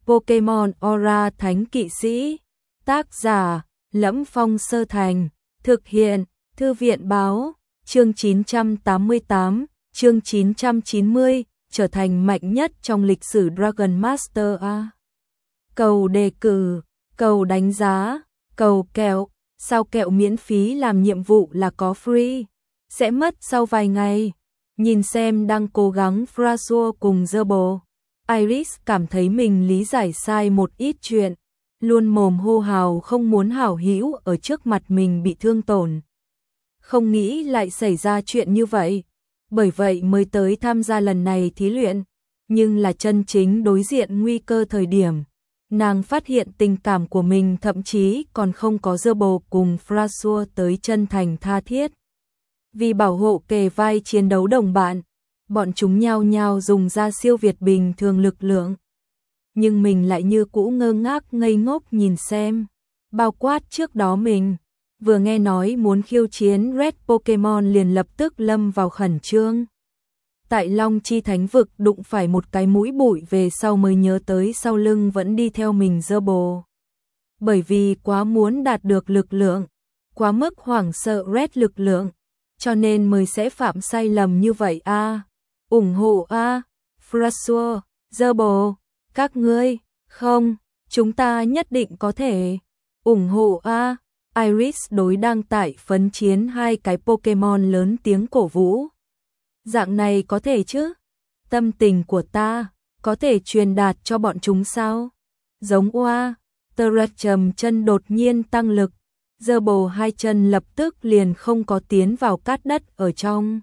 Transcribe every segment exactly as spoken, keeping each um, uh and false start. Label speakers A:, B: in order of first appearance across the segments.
A: Pokemon Aura Thánh Kỵ Sĩ. Tác giả: Lẫm Phong Sơ Thành. Thực hiện: Thư viện báo. Chương chín trăm tám mươi tám, chương chín trăm chín mươi, trở thành mạnh nhất trong lịch sử Dragon Master A. Cầu đề cử, cầu đánh giá, cầu kẹo. Sao kẹo miễn phí làm nhiệm vụ là có free, sẽ mất sau vài ngày. Nhìn xem đang cố gắng Frasua cùng Zerbo, Iris cảm thấy mình lý giải sai một ít chuyện, luôn mồm hô hào không muốn hảo hữu ở trước mặt mình bị thương tổn. Không nghĩ lại xảy ra chuyện như vậy, bởi vậy mới tới tham gia lần này thí luyện, nhưng là chân chính đối diện nguy cơ thời điểm. Nàng phát hiện tình cảm của mình thậm chí còn không có Zerbo cùng Frasua tới chân thành tha thiết. Vì bảo hộ kề vai chiến đấu đồng bạn, bọn chúng nhao nhao dùng ra siêu việt bình thường lực lượng. Nhưng mình lại như cũ ngơ ngác ngây ngốc nhìn xem. Bao quát trước đó mình, vừa nghe nói muốn khiêu chiến Red Pokemon liền lập tức lâm vào khẩn trương. Tại Long Chi Thánh Vực đụng phải một cái mũi bụi về sau mới nhớ tới sau lưng vẫn đi theo mình Zerbo. Bởi vì quá muốn đạt được lực lượng, quá mức hoảng sợ Red lực lượng, cho nên mới sẽ phạm sai lầm như vậy a. À, ủng hộ a, à, Frasua, Zerbo, các ngươi, không, chúng ta nhất định có thể. Ủng hộ a, à, Iris đối đang tại phấn chiến hai cái Pokemon lớn tiếng cổ vũ. Dạng này có thể chứ? Tâm tình của ta có thể truyền đạt cho bọn chúng sao? Giống oa, Terra trầm chân đột nhiên tăng lực, Zerbo hai chân lập tức liền không có tiến vào cát đất ở trong.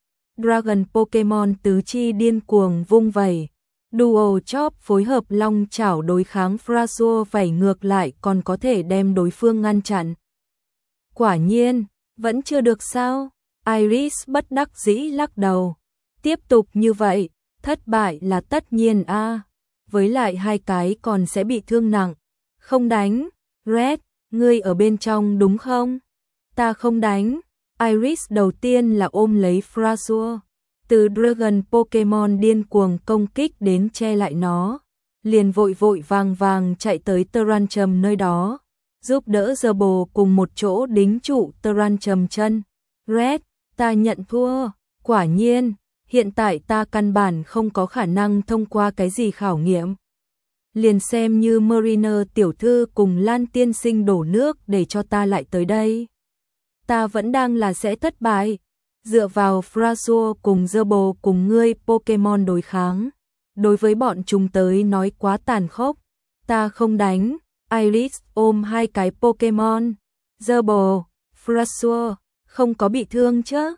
A: Dragon Pokemon tứ chi điên cuồng vung vẩy, Dual Chop phối hợp long chảo đối kháng Frasua vẩy ngược lại còn có thể đem đối phương ngăn chặn. Quả nhiên, vẫn chưa được sao? Iris bất đắc dĩ lắc đầu. Tiếp tục như vậy, thất bại là tất nhiên a. À. Với lại hai cái còn sẽ bị thương nặng. Không đánh, Red, ngươi ở bên trong đúng không? Ta không đánh. Iris đầu tiên là ôm lấy Frasua. Từ Dragon Pokemon điên cuồng công kích đến che lại nó. Liền vội vội vàng vàng chạy tới Tyrantrum nơi đó. Giúp đỡ Zerbo cùng một chỗ đính trụ Tyrantrum chân. Red, ta nhận thua, quả nhiên, hiện tại ta căn bản không có khả năng thông qua cái gì khảo nghiệm. Liền xem như Mariner tiểu thư cùng Lan tiên sinh đổ nước để cho ta lại tới đây. Ta vẫn đang là sẽ thất bại, dựa vào Frasua cùng Zerbo cùng ngươi Pokemon đối kháng. Đối với bọn chúng tới nói quá tàn khốc, ta không đánh. Iris ôm hai cái Pokemon, Zerbo, Frasua, không có bị thương chứ?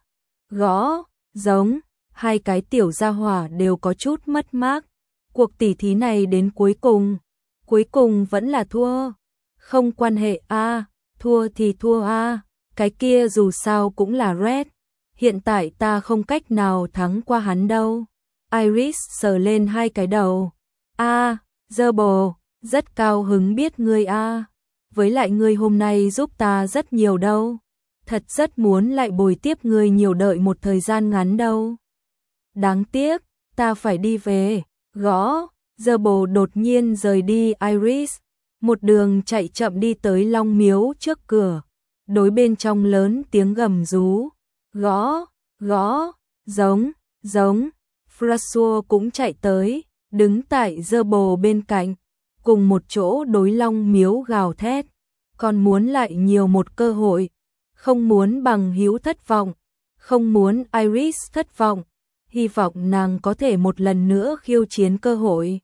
A: Gõ, giống, hai cái tiểu gia hỏa đều có chút mất mát. Cuộc tỉ thí này đến cuối cùng, cuối cùng vẫn là thua. Không quan hệ a, à, thua thì thua a, à. Cái kia dù sao cũng là Red. Hiện tại ta không cách nào thắng qua hắn đâu. Iris sờ lên hai cái đầu. A, à, Zerbo, rất cao hứng biết ngươi a. À. Với lại ngươi hôm nay giúp ta rất nhiều đâu. Thật rất muốn lại bồi tiếp ngươi nhiều đợi một thời gian ngắn đâu. Đáng tiếc, ta phải đi về. Gõ, Zerbo đột nhiên rời đi Iris. Một đường chạy chậm đi tới Long Miếu trước cửa. Đối bên trong lớn tiếng gầm rú. Gõ, gõ, giống, giống. Frasua cũng chạy tới, đứng tại Zerbo bên cạnh. Cùng một chỗ đối Long Miếu gào thét. Còn muốn lại nhiều một cơ hội. Không muốn bằng hữu thất vọng, không muốn Iris thất vọng, hy vọng nàng có thể một lần nữa khiêu chiến cơ hội.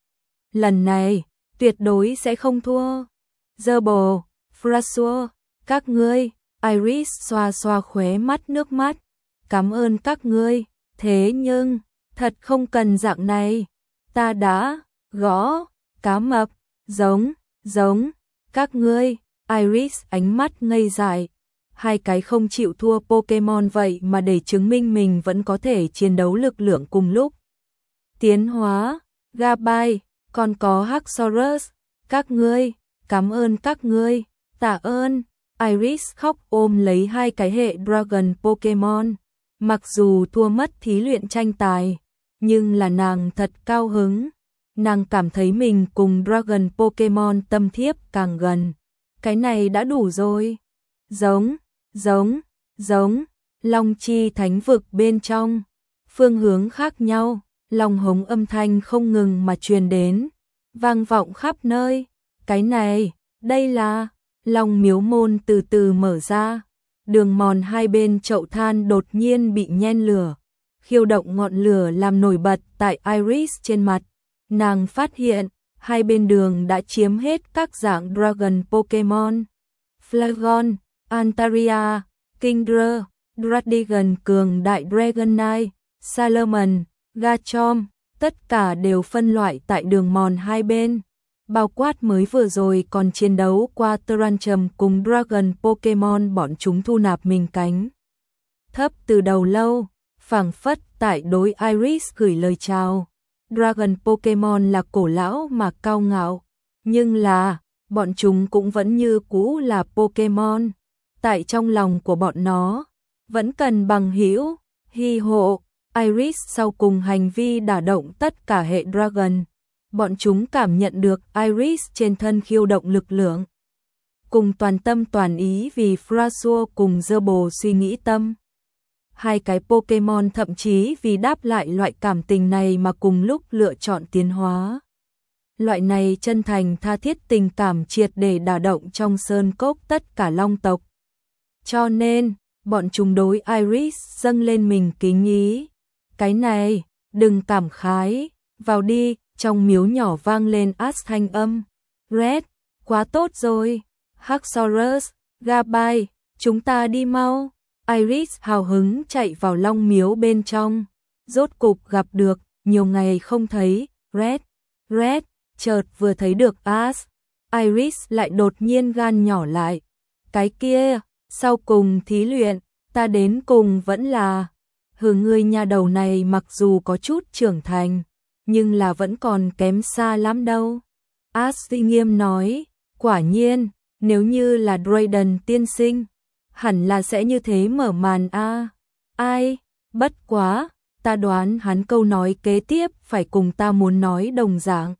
A: Lần này, tuyệt đối sẽ không thua. Zerbo, Frasua, các ngươi, Iris xoa xoa khóe mắt nước mắt. Cảm ơn các ngươi, thế nhưng, thật không cần dạng này. Ta đã, gõ, cá mập, giống, giống, các ngươi, Iris ánh mắt ngây dại. Hai cái không chịu thua Pokemon vậy mà để chứng minh mình vẫn có thể chiến đấu lực lượng cùng lúc. Tiến hóa, Gabai, còn có Haxorus, các ngươi, cảm ơn các ngươi, tạ ơn. Iris khóc ôm lấy hai cái hệ Dragon Pokemon. Mặc dù thua mất thí luyện tranh tài, nhưng là nàng thật cao hứng. nàng cảm thấy mình cùng Dragon Pokemon tâm thiếp càng gần. Cái này đã đủ rồi. Giống, giống, giống, Long Chi Thánh Vực bên trong, phương hướng khác nhau, long hống âm thanh không ngừng mà truyền đến, vang vọng khắp nơi. Cái này, đây là, Long Miếu môn từ từ mở ra, đường mòn hai bên chậu than đột nhiên bị nhen lửa, khiêu động ngọn lửa làm nổi bật tại Iris trên mặt. Nàng phát hiện, hai bên đường đã chiếm hết các dạng Dragon Pokemon. Flagon, Antaria, Kingdra, Dradigan cường đại Dragonite, Salamon, Garchomp, tất cả đều phân loại tại đường mòn hai bên. Bao quát mới vừa rồi còn chiến đấu qua Tyranium cùng Dragon Pokemon, bọn chúng thu nạp mình cánh thấp từ đầu lâu, phảng phất tại đối Iris gửi lời chào. Dragon Pokemon là cổ lão mà cao ngạo, nhưng là, bọn chúng cũng vẫn như cũ là Pokemon. Tại trong lòng của bọn nó, vẫn cần bằng hữu, hy hộ. Iris sau cùng hành vi đả động tất cả hệ Dragon. Bọn chúng cảm nhận được Iris trên thân khiêu động lực lượng, cùng toàn tâm toàn ý vì Frazzle cùng Zerbo suy nghĩ tâm. Hai cái Pokemon thậm chí vì đáp lại loại cảm tình này mà cùng lúc lựa chọn tiến hóa. Loại này chân thành tha thiết tình cảm triệt để đả động trong sơn cốc tất cả long tộc. Cho nên, bọn chúng đối Iris dâng lên mình kính ý. Cái này, đừng cảm khái, vào đi, trong miếu nhỏ vang lên Ash thanh âm. Red, quá tốt rồi. Haxorus, Gabite, chúng ta đi mau. Iris hào hứng chạy vào long miếu bên trong. Rốt cục gặp được, nhiều ngày không thấy, Red, Red, chợt vừa thấy được Ash. Iris lại đột nhiên gan nhỏ lại. Cái kia, sau cùng thí luyện, ta đến cùng vẫn là... Hừ, ngươi nhà đầu này mặc dù có chút trưởng thành, nhưng là vẫn còn kém xa lắm đâu. Ash nghiêm nói, quả nhiên, nếu như là Drayden tiên sinh, hẳn là sẽ như thế mở màn a. À. Ai, bất quá, ta đoán hắn câu nói kế tiếp phải cùng ta muốn nói đồng dạng.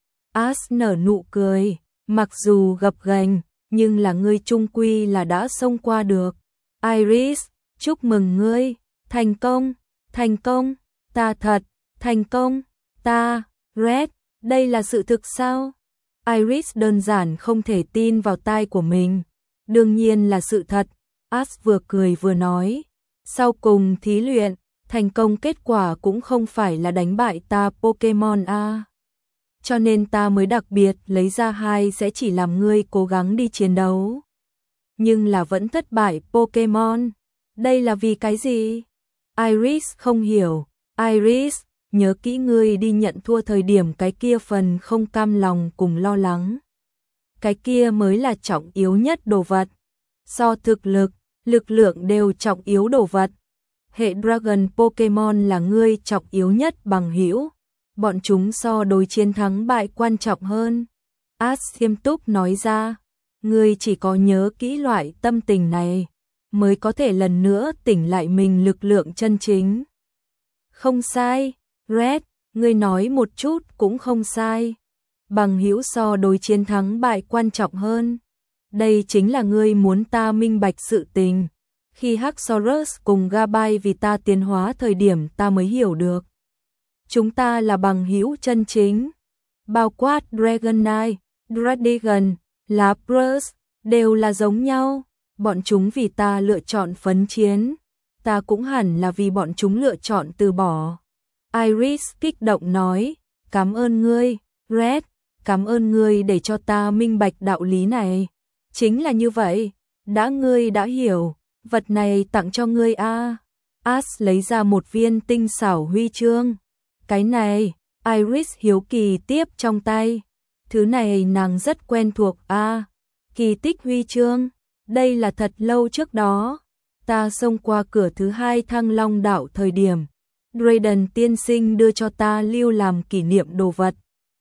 A: Ash nở nụ cười, mặc dù gập ghềnh, nhưng là ngươi chung quy là đã xông qua được. Iris, chúc mừng ngươi, thành công, thành công, ta thật, thành công, ta, Red, đây là sự thực sao? Iris đơn giản không thể tin vào tai của mình. Đương nhiên là sự thật, Ash vừa cười vừa nói. Sau cùng thí luyện, thành công kết quả cũng không phải là đánh bại ta Pokemon a. Cho nên ta mới đặc biệt lấy ra hai sẽ chỉ làm ngươi cố gắng đi chiến đấu. Nhưng là vẫn thất bại Pokemon. Đây là vì cái gì? Iris không hiểu. Iris, nhớ kỹ ngươi đi nhận thua thời điểm cái kia phần không cam lòng cùng lo lắng. Cái kia mới là trọng yếu nhất đồ vật. So thực lực, lực lượng đều trọng yếu đồ vật. Hệ Dragon Pokemon là ngươi trọng yếu nhất bằng hữu. Bọn chúng so đối chiến thắng bại quan trọng hơn. Ash nghiêm túc nói ra, ngươi chỉ có nhớ kỹ loại tâm tình này, mới có thể lần nữa tỉnh lại mình lực lượng chân chính. Không sai, Red, ngươi nói một chút cũng không sai. Bằng hữu so đối chiến thắng bại quan trọng hơn. Đây chính là ngươi muốn ta minh bạch sự tình. Khi Haxorus cùng Gabite vì ta tiến hóa thời điểm ta mới hiểu được. Chúng ta là bằng hữu chân chính. Bao quát Dragonite, Dradigan, Lapras, đều là giống nhau. Bọn chúng vì ta lựa chọn phấn chiến. Ta cũng hẳn là vì bọn chúng lựa chọn từ bỏ. Iris kích động nói, cảm ơn ngươi, Red, cảm ơn ngươi để cho ta minh bạch đạo lý này. Chính là như vậy, đã ngươi đã hiểu, vật này tặng cho ngươi a. À. Ash lấy ra một viên tinh xảo huy chương. Cái này, Iris hiếu kỳ tiếp trong tay. Thứ này nàng rất quen thuộc a. À. Kỳ tích huy chương, đây là thật lâu trước đó. Ta xông qua cửa thứ hai Thăng Long đảo thời điểm. Drayden tiên sinh đưa cho ta lưu làm kỷ niệm đồ vật.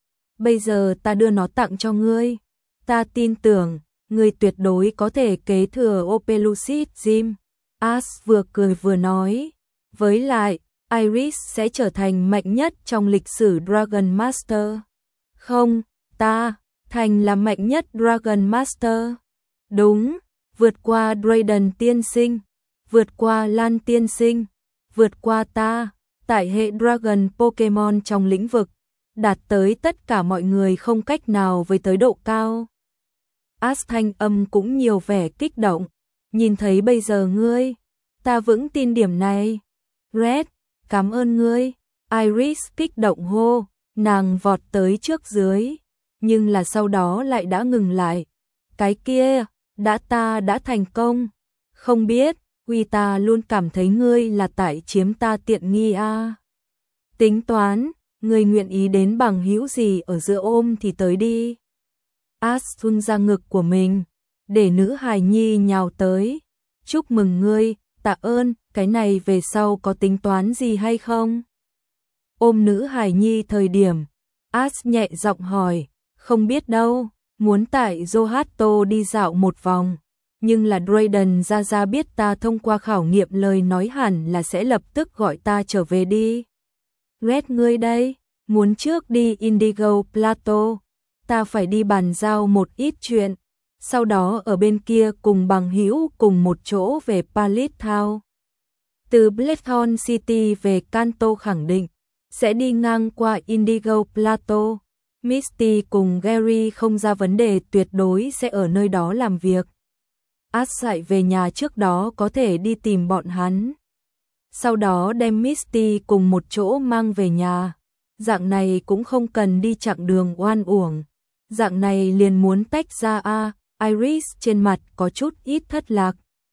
A: Bây giờ ta đưa nó tặng cho ngươi. Ta tin tưởng, ngươi tuyệt đối có thể kế thừa Opelucid Gym. Ash vừa cười vừa nói. Với lại, Iris sẽ trở thành mạnh nhất trong lịch sử Dragon Master. Không, ta, Thành là mạnh nhất Dragon Master. Đúng, vượt qua Drayden tiên sinh, vượt qua Lan tiên sinh, vượt qua ta, tại hệ Dragon Pokemon trong lĩnh vực, đạt tới tất cả mọi người không cách nào với tới độ cao. Ash thanh âm cũng nhiều vẻ kích động, nhìn thấy bây giờ ngươi, ta vững tin điểm này. Red, cảm ơn ngươi. Iris kích động hô, nàng vọt tới trước dưới, nhưng là sau đó lại đã ngừng lại. Cái kia, đã ta đã thành công. Không biết, Huy ta luôn cảm thấy ngươi là tại chiếm ta tiện nghi a. À. Tính toán, ngươi nguyện ý đến bằng hữu gì ở giữa ôm thì tới đi. Ash run ra ngực của mình, để nữ hài nhi nhào tới. Chúc mừng ngươi, tạ ơn, cái này về sau có tính toán gì hay không? Ôm nữ hài nhi thời điểm, Ash nhẹ giọng hỏi, không biết đâu, muốn tại Johto đi dạo một vòng, nhưng là Drayden ra ra biết ta thông qua khảo nghiệm lời nói hẳn là sẽ lập tức gọi ta trở về đi. Red ngươi đây, muốn trước đi Indigo Plateau, ta phải đi bàn giao một ít chuyện, sau đó ở bên kia cùng bằng hữu cùng một chỗ về Pallet Town. Từ Blackthorn City về Kanto khẳng định sẽ đi ngang qua Indigo Plateau. Misty cùng Gary không ra vấn đề, tuyệt đối sẽ ở nơi đó làm việc. Ash dạy về nhà trước đó có thể đi tìm bọn hắn. Sau đó đem Misty cùng một chỗ mang về nhà. Dạng này cũng không cần đi chặng đường oan uổng. Dạng này liền muốn tách ra a. À, Iris trên mặt có chút ít thất lạc.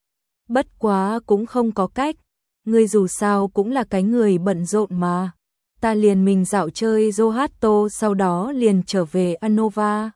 A: Bất quá cũng không có cách. Ngươi dù sao cũng là cái người bận rộn mà. Ta liền mình dạo chơi Johto, sau đó liền trở về Unova.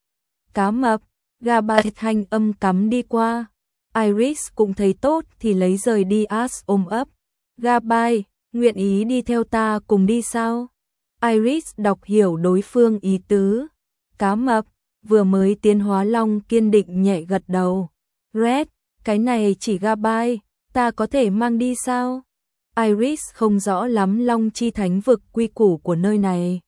A: Cá mập, Gabai thanh âm cắm đi qua. Iris cũng thấy tốt thì lấy rời đi Ash ôm ấp. Gabai, nguyện ý đi theo ta cùng đi sao? Iris đọc hiểu đối phương ý tứ. Cá mập, vừa mới tiến hóa long kiên định nhẹ gật đầu. Red, cái này chỉ Gabai, ta có thể mang đi sao? Iris không rõ lắm Long Chi Thánh vực quy củ của nơi này.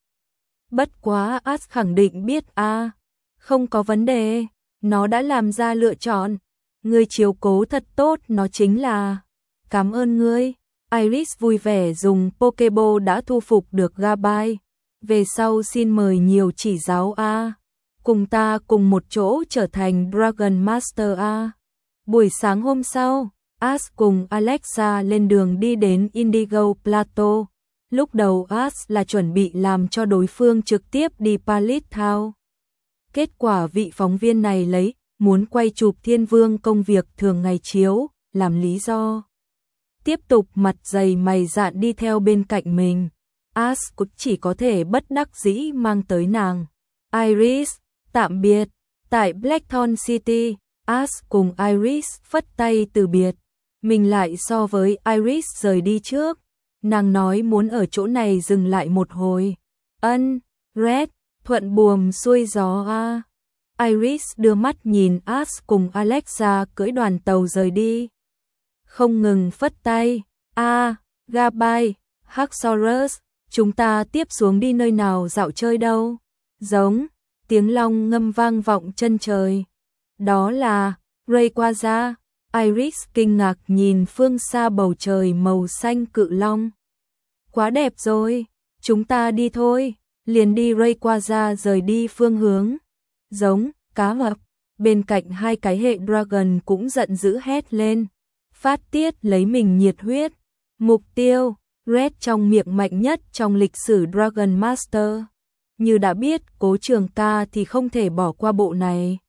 A: Bất quá Ash khẳng định biết a, à, không có vấn đề, nó đã làm ra lựa chọn. Ngươi chiếu cố thật tốt, nó chính là. Cảm ơn ngươi. Iris vui vẻ dùng Pokeball đã thu phục được Gabai. Về sau xin mời nhiều chỉ giáo a. À. Cùng ta cùng một chỗ trở thành Dragon Master a. À. Buổi sáng hôm sau, Ash cùng Alexa lên đường đi đến Indigo Plateau. Lúc đầu Ash là chuẩn bị làm cho đối phương trực tiếp đi Pallet Town. Kết quả vị phóng viên này lấy muốn quay chụp Thiên Vương công việc thường ngày chiếu làm lý do. Tiếp tục mặt dày mày dạn đi theo bên cạnh mình. Ash cũng chỉ có thể bất đắc dĩ mang tới nàng. Iris, tạm biệt. Tại Blackthorn City, Ash cùng Iris phất tay từ biệt. Mình lại so với Iris rời đi trước. Nàng nói muốn ở chỗ này dừng lại một hồi. Ân, Red, thuận buồm xuôi gió a. Iris đưa mắt nhìn Ash cùng Alexa cưỡi đoàn tàu rời đi. Không ngừng phất tay. A, à, Gabai, Haxorus, chúng ta tiếp xuống đi nơi nào dạo chơi đâu? Giống, tiếng long ngâm vang vọng chân trời. Đó là Rayquaza. Iris kinh ngạc nhìn phương xa bầu trời màu xanh cự long. Quá đẹp rồi, chúng ta đi thôi, liền đi Rayquaza rời đi phương hướng. Giống, cá mập, bên cạnh hai cái hệ Dragon cũng giận dữ hét lên. Phát tiết lấy mình nhiệt huyết. Mục tiêu, Red trong miệng mạnh nhất trong lịch sử Dragon Master. Như đã biết Cố Trường Ca thì không thể bỏ qua bộ này.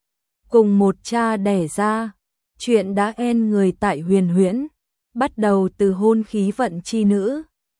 A: Cùng một cha đẻ ra. Chuyện đã end người tại Huyền Huyễn, bắt đầu từ hôn khí vận chi nữ.